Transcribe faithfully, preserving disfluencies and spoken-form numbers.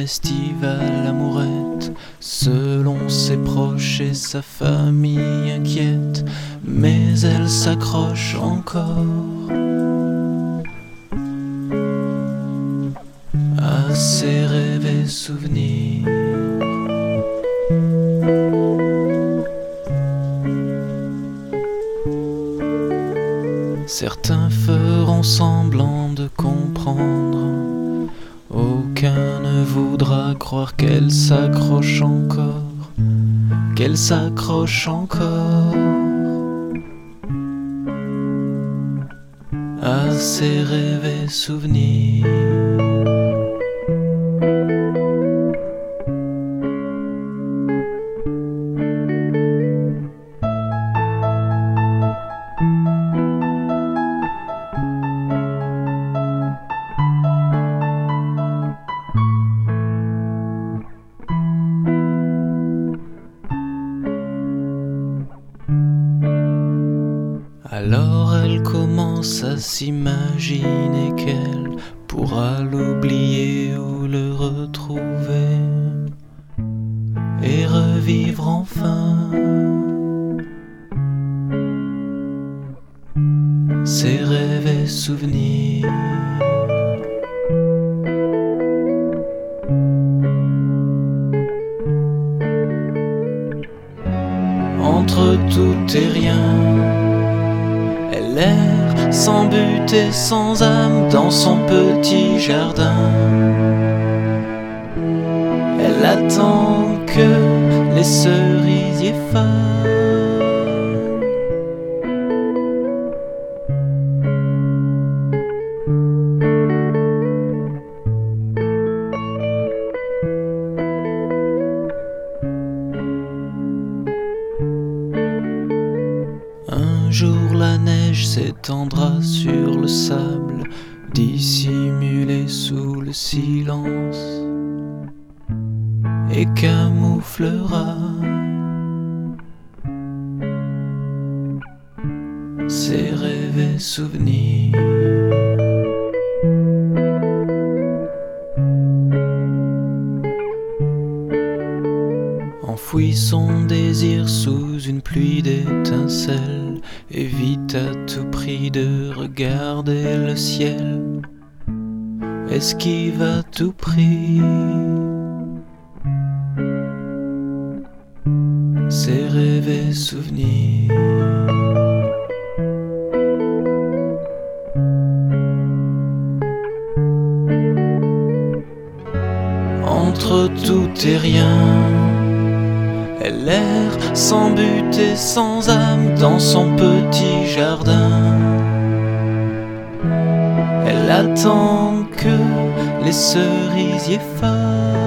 festival amourette, selon ses proches et sa famille inquiète, mais elle s'accroche encore à ses rêves et souvenirs. Certains feront semblant de comprendre, aucun ne voudra croire qu'elle s'accroche encore, qu'elle s'accroche encore à ses rêves et souvenirs. Alors elle commence à s'imaginer qu'elle pourra l'oublier ou le retrouver et revivre enfin ses rêves et souvenirs. Entre tout et rien, elle erre sans but et sans âme dans son petit jardin. Elle attend que les cerisiers fanent. Un jour la neige s'étendra sur le sable, dissimulé sous le silence, et camouflera ses rêves et souvenirs. Enfouit son désir sous une pluie d'étincelles, évite à tout prix de regarder le ciel, esquive à tout prix ses rêves et souvenirs. Entre tout et rien, elle erre sans but et sans âme dans son petit jardin. Elle attend que les cerisiers fanent.